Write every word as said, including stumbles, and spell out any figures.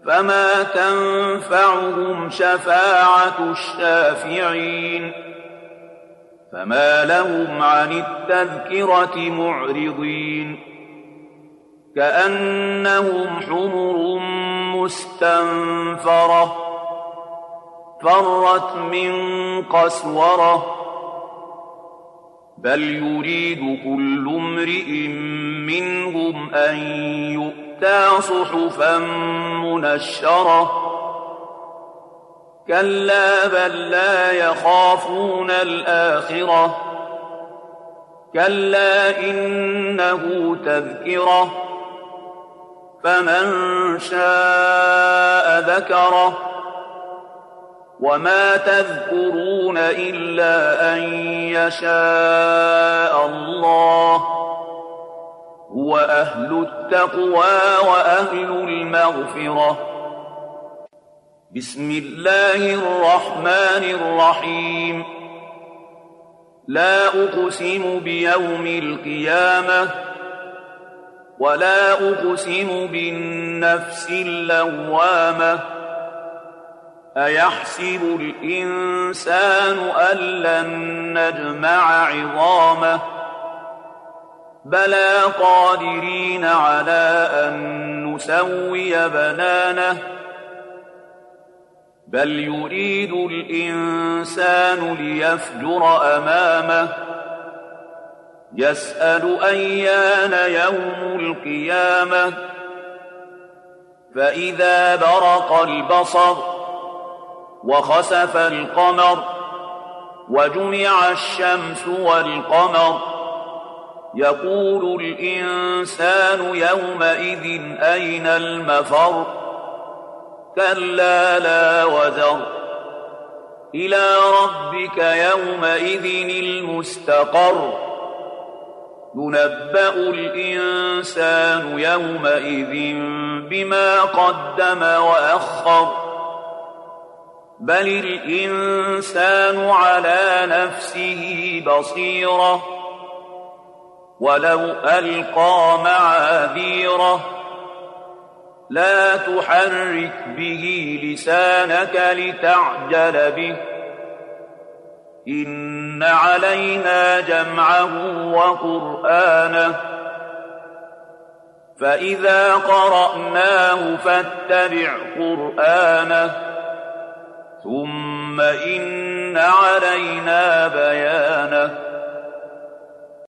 فما تنفعهم شفاعة الشافعين فما لهم عن التذكرة معرضين كأنهم حمر مستنفرة فرت من قسورة بل يريد كل امرئ منهم أن يؤتى صحفا منشرة كلا بل لا يخافون الآخرة كلا إنه تذكرة فمن شاء ذكره وما تذكرون إلا أن يشاء الله هو أهل التقوى وأهل المغفرة. بسم الله الرحمن الرحيم. لا أقسم بيوم القيامة ولا أقسم بالنفس اللوامة أيحسب الإنسان أن لن نجمع عظامه بلى قادرين على أن نسوي بنانه بل يريد الإنسان ليفجر أمامه يسأل أيان يوم القيامة فإذا برق البصر وخسف القمر وجمع الشمس والقمر يقول الإنسان يومئذ أين المفر كلا لا وزر إلى ربك يومئذ المستقر ينبأ الإنسان يومئذ بما قدم وأخر بل الإنسان على نفسه بصيرة ولو ألقى معاذيره لا تحرك به لسانك لتعجل به إن علينا جمعه وقرآنه فإذا قرأناه فاتبع قرآنه ثم إن علينا بيانه